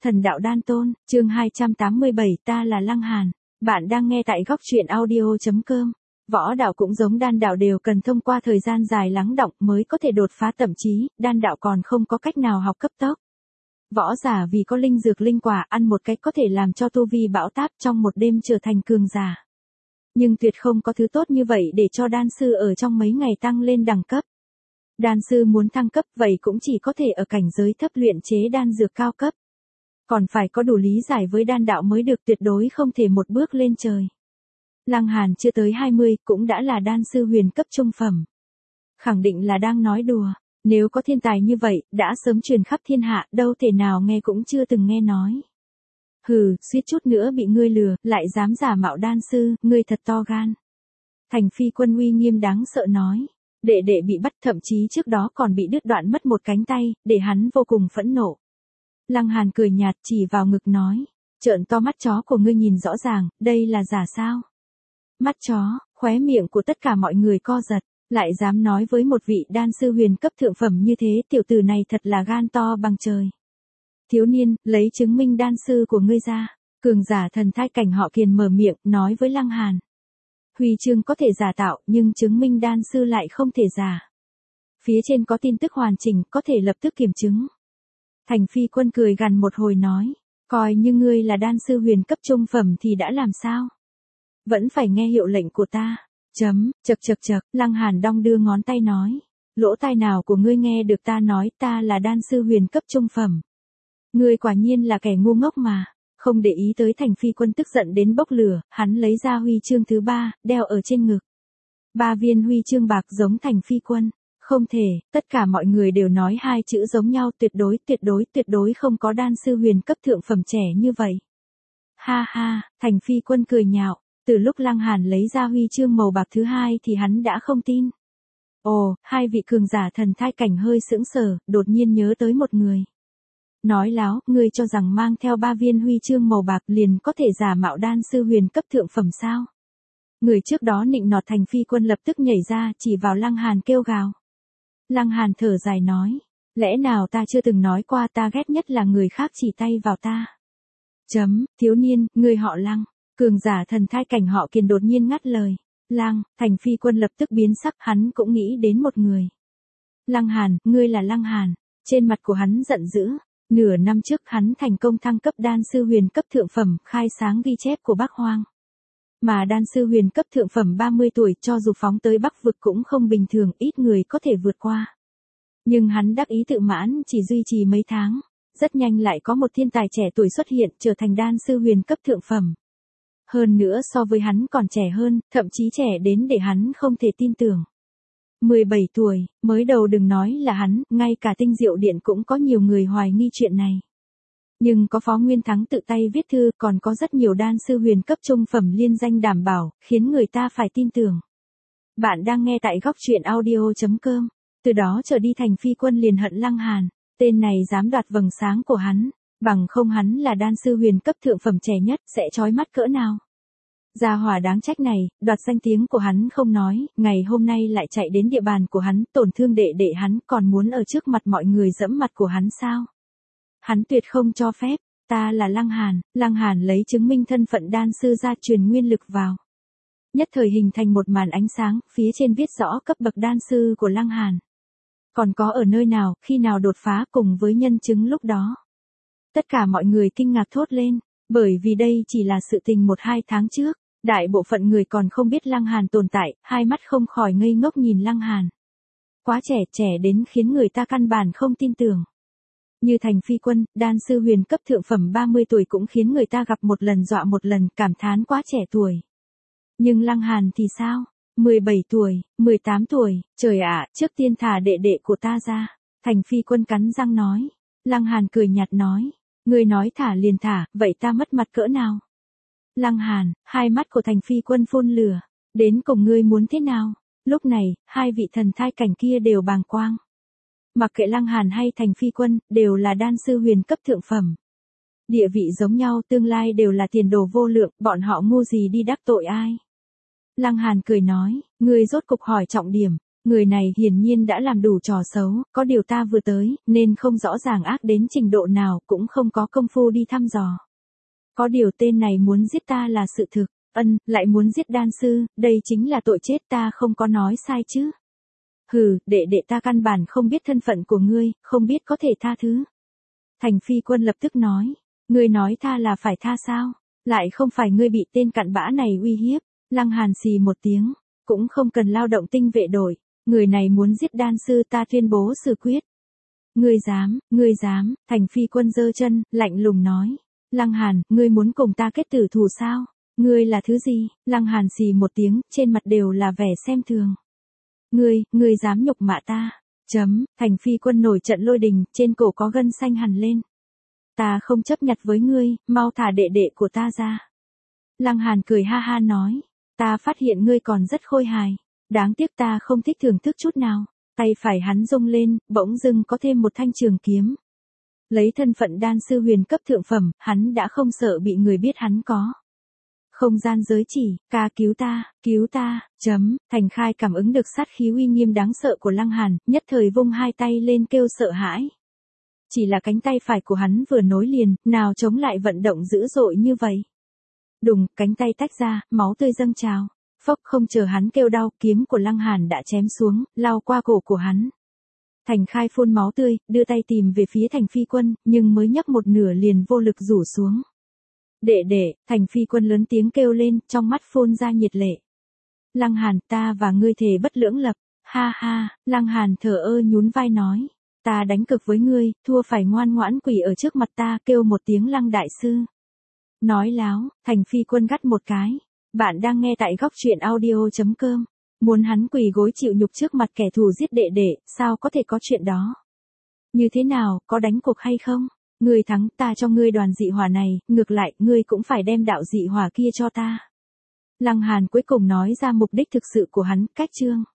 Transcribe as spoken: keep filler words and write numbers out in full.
Thần đạo đan tôn, chương hai trăm tám mươi bảy, ta là Lăng Hàn. Bạn đang nghe tại góc truyện audio chấm com. Võ đạo cũng giống đan đạo đều cần thông qua thời gian dài lắng đọng mới có thể đột phá, thậm chí, đan đạo còn không có cách nào học cấp tốc. Võ giả vì có linh dược linh quả ăn một cách có thể làm cho tu vi bão táp trong một đêm trở thành cường giả. Nhưng tuyệt không có thứ tốt như vậy để cho đan sư ở trong mấy ngày tăng lên đẳng cấp. Đan sư muốn thăng cấp vậy cũng chỉ có thể ở cảnh giới thấp luyện chế đan dược cao cấp. Còn phải có đủ lý giải với đan đạo mới được, tuyệt đối không thể một bước lên trời. Lăng Hàn chưa tới hai mươi cũng đã là đan sư huyền cấp trung phẩm. Khẳng định là đang nói đùa, nếu có thiên tài như vậy, đã sớm truyền khắp thiên hạ, đâu thể nào nghe cũng chưa từng nghe nói. Hừ, suýt chút nữa bị ngươi lừa, lại dám giả mạo đan sư, ngươi thật to gan. Thành Phi Quân uy nghiêm đáng sợ nói. Đệ đệ bị bắt, thậm chí trước đó còn bị đứt đoạn mất một cánh tay, để hắn vô cùng phẫn nộ. Lăng Hàn cười nhạt chỉ vào ngực nói, trợn to mắt chó của ngươi nhìn rõ ràng, đây là giả sao? Mắt chó, khóe miệng của tất cả mọi người co giật, lại dám nói với một vị đan sư huyền cấp thượng phẩm như thế, tiểu tử này thật là gan to bằng trời. Thiếu niên, lấy chứng minh đan sư của ngươi ra. Cường giả thần thai cảnh họ Kiền mở miệng, nói với Lăng Hàn. Huy chương có thể giả tạo, nhưng chứng minh đan sư lại không thể giả. Phía trên có tin tức hoàn chỉnh, có thể lập tức kiểm chứng. Thành Phi Quân cười gằn một hồi nói, coi như ngươi là đan sư huyền cấp trung phẩm thì đã làm sao? Vẫn phải nghe hiệu lệnh của ta. Chấm, chật chật chật, Lăng Hàn đong đưa ngón tay nói, lỗ tai nào của ngươi nghe được ta nói ta là đan sư huyền cấp trung phẩm? Ngươi quả nhiên là kẻ ngu ngốc mà. Không để ý tới Thành Phi Quân tức giận đến bốc lửa, hắn lấy ra huy chương thứ ba, đeo ở trên ngực. Ba viên huy chương bạc giống Thành Phi Quân. Không thể, tất cả mọi người đều nói hai chữ giống nhau, tuyệt đối, tuyệt đối, tuyệt đối không có đan sư huyền cấp thượng phẩm trẻ như vậy. Ha ha, Thành Phi Quân cười nhạo, từ lúc Lăng Hàn lấy ra huy chương màu bạc thứ hai thì hắn đã không tin. Ồ, hai vị cường giả thần thai cảnh hơi sững sờ, đột nhiên nhớ tới một người. Nói láo, ngươi cho rằng mang theo ba viên huy chương màu bạc liền có thể giả mạo đan sư huyền cấp thượng phẩm sao? Người trước đó nịnh nọt Thành Phi Quân lập tức nhảy ra, chỉ vào Lăng Hàn kêu gào. Lăng Hàn thở dài nói, lẽ nào ta chưa từng nói qua ta ghét nhất là người khác chỉ tay vào ta? Chấm, thiếu niên, người họ Lăng. Cường giả thần thai cảnh họ Kiền đột nhiên ngắt lời. Lăng, Thành Phi Quân lập tức biến sắc, hắn cũng nghĩ đến một người. Lăng Hàn, ngươi là Lăng Hàn. Trên mặt của hắn giận dữ. Nửa năm trước hắn thành công thăng cấp đan sư huyền cấp thượng phẩm, khai sáng ghi chép của Bắc Hoang. Mà đan sư huyền cấp thượng phẩm ba mươi tuổi cho dù phóng tới Bắc vực cũng không bình thường, ít người có thể vượt qua. Nhưng hắn đắc ý tự mãn, chỉ duy trì mấy tháng, rất nhanh lại có một thiên tài trẻ tuổi xuất hiện trở thành đan sư huyền cấp thượng phẩm. Hơn nữa so với hắn còn trẻ hơn, thậm chí trẻ đến để hắn không thể tin tưởng. mười bảy tuổi, mới đầu đừng nói là hắn, ngay cả Tinh Diệu Điện cũng có nhiều người hoài nghi chuyện này. Nhưng có Phó Nguyên Thắng tự tay viết thư, còn có rất nhiều đan sư huyền cấp trung phẩm liên danh đảm bảo, khiến người ta phải tin tưởng. Bạn đang nghe tại góc truyện audio chấm com. Từ đó trở đi Thành Phi Quân liền hận Lăng Hàn, tên này dám đoạt vầng sáng của hắn, bằng không hắn là đan sư huyền cấp thượng phẩm trẻ nhất, sẽ chói mắt cỡ nào. Gia hỏa đáng trách này, đoạt danh tiếng của hắn không nói, ngày hôm nay lại chạy đến địa bàn của hắn, tổn thương đệ đệ hắn, còn muốn ở trước mặt mọi người giẫm mặt của hắn sao? Hắn tuyệt không cho phép, ta là Lăng Hàn. Lăng Hàn lấy chứng minh thân phận đan sư ra truyền nguyên lực vào. Nhất thời hình thành một màn ánh sáng, phía trên viết rõ cấp bậc đan sư của Lăng Hàn. Còn có ở nơi nào, khi nào đột phá cùng với nhân chứng lúc đó. Tất cả mọi người kinh ngạc thốt lên, bởi vì đây chỉ là sự tình một hai tháng trước. Đại bộ phận người còn không biết Lăng Hàn tồn tại, hai mắt không khỏi ngây ngốc nhìn Lăng Hàn. Quá trẻ, trẻ đến khiến người ta căn bản không tin tưởng. Như Thành Phi Quân, đan sư huyền cấp thượng phẩm ba mươi tuổi cũng khiến người ta gặp một lần dọa một lần, cảm thán quá trẻ tuổi. Nhưng Lăng Hàn thì sao? mười bảy tuổi, mười tám tuổi, trời ạ, trước tiên thả đệ đệ của ta ra. Thành Phi Quân cắn răng nói. Lăng Hàn cười nhạt nói, ngươi nói thả liền thả, vậy ta mất mặt cỡ nào? Lăng Hàn, hai mắt của Thành Phi Quân phun lửa, đến cùng ngươi muốn thế nào? Lúc này, hai vị thần thai cảnh kia đều bàng quang. Mặc kệ Lăng Hàn hay Thành Phi Quân, đều là đan sư huyền cấp thượng phẩm. Địa vị giống nhau, tương lai đều là tiền đồ vô lượng, bọn họ ngu gì đi đắc tội ai? Lăng Hàn cười nói, ngươi rốt cục hỏi trọng điểm, Người này hiển nhiên đã làm đủ trò xấu, có điều ta vừa tới, nên không rõ ràng ác đến trình độ nào, cũng không có công phu đi thăm dò. Có điều tên này muốn giết ta là sự thực, ân, lại muốn giết đan sư, đây chính là tội chết, ta không có nói sai chứ. Hừ, đệ đệ ta căn bản không biết thân phận của ngươi, không biết có thể tha thứ. Thành Phi Quân lập tức nói, ngươi nói tha là phải tha sao, lại không phải ngươi bị tên cặn bã này uy hiếp. Lăng Hàn xì một tiếng, cũng không cần lao động tinh vệ đội, người này muốn giết đan sư, ta tuyên bố xử quyết. Ngươi dám, ngươi dám, Thành Phi Quân giơ chân, lạnh lùng nói. Lăng Hàn, ngươi muốn cùng ta kết tử thù sao? Ngươi là thứ gì? Lăng Hàn xì một tiếng, trên mặt đều là vẻ xem thường. Ngươi, ngươi dám nhục mạ ta. Chấm, Thành Phi Quân nổi trận lôi đình, trên cổ có gân xanh hằn lên. Ta không chấp nhặt với ngươi, mau thả đệ đệ của ta ra. Lăng Hàn cười ha ha nói. Ta phát hiện ngươi còn rất khôi hài. Đáng tiếc ta không thích thưởng thức chút nào. Tay phải hắn rung lên, bỗng dưng có thêm một thanh trường kiếm. Lấy thân phận đan sư huyền cấp thượng phẩm, hắn đã không sợ bị người biết hắn có. Không gian giới chỉ, ca cứu ta, cứu ta, chấm, Thành Khai cảm ứng được sát khí uy nghiêm đáng sợ của Lăng Hàn, nhất thời vung hai tay lên kêu sợ hãi. Chỉ là cánh tay phải của hắn vừa nối liền, nào chống lại vận động dữ dội như vậy. Đùng, cánh tay tách ra, máu tươi dâng trào. Phốc, không chờ hắn kêu đau, kiếm của Lăng Hàn đã chém xuống, lao qua cổ của hắn. Thành Khai phun máu tươi, đưa tay tìm về phía Thành Phi Quân, nhưng mới nhấc một nửa liền vô lực rủ xuống. Đệ đệ, Thành Phi Quân lớn tiếng kêu lên, trong mắt phun ra nhiệt lệ. Lăng Hàn, ta và ngươi thề bất lưỡng lập. Ha ha, Lăng Hàn thở ơ nhún vai nói. Ta đánh cực với ngươi, thua phải ngoan ngoãn quỳ ở trước mặt ta, kêu một tiếng Lăng đại sư. Nói láo, Thành Phi Quân gắt một cái. Bạn đang nghe tại góc truyện audio chấm com. Muốn hắn quỳ gối chịu nhục trước mặt kẻ thù giết đệ đệ, sao có thể có chuyện đó? Như thế nào, có đánh cuộc hay không? Ngươi thắng, ta cho ngươi đoàn dị hỏa này, ngược lại, ngươi cũng phải đem đạo dị hỏa kia cho ta. Lăng Hàn cuối cùng nói ra mục đích thực sự của hắn, cách chương.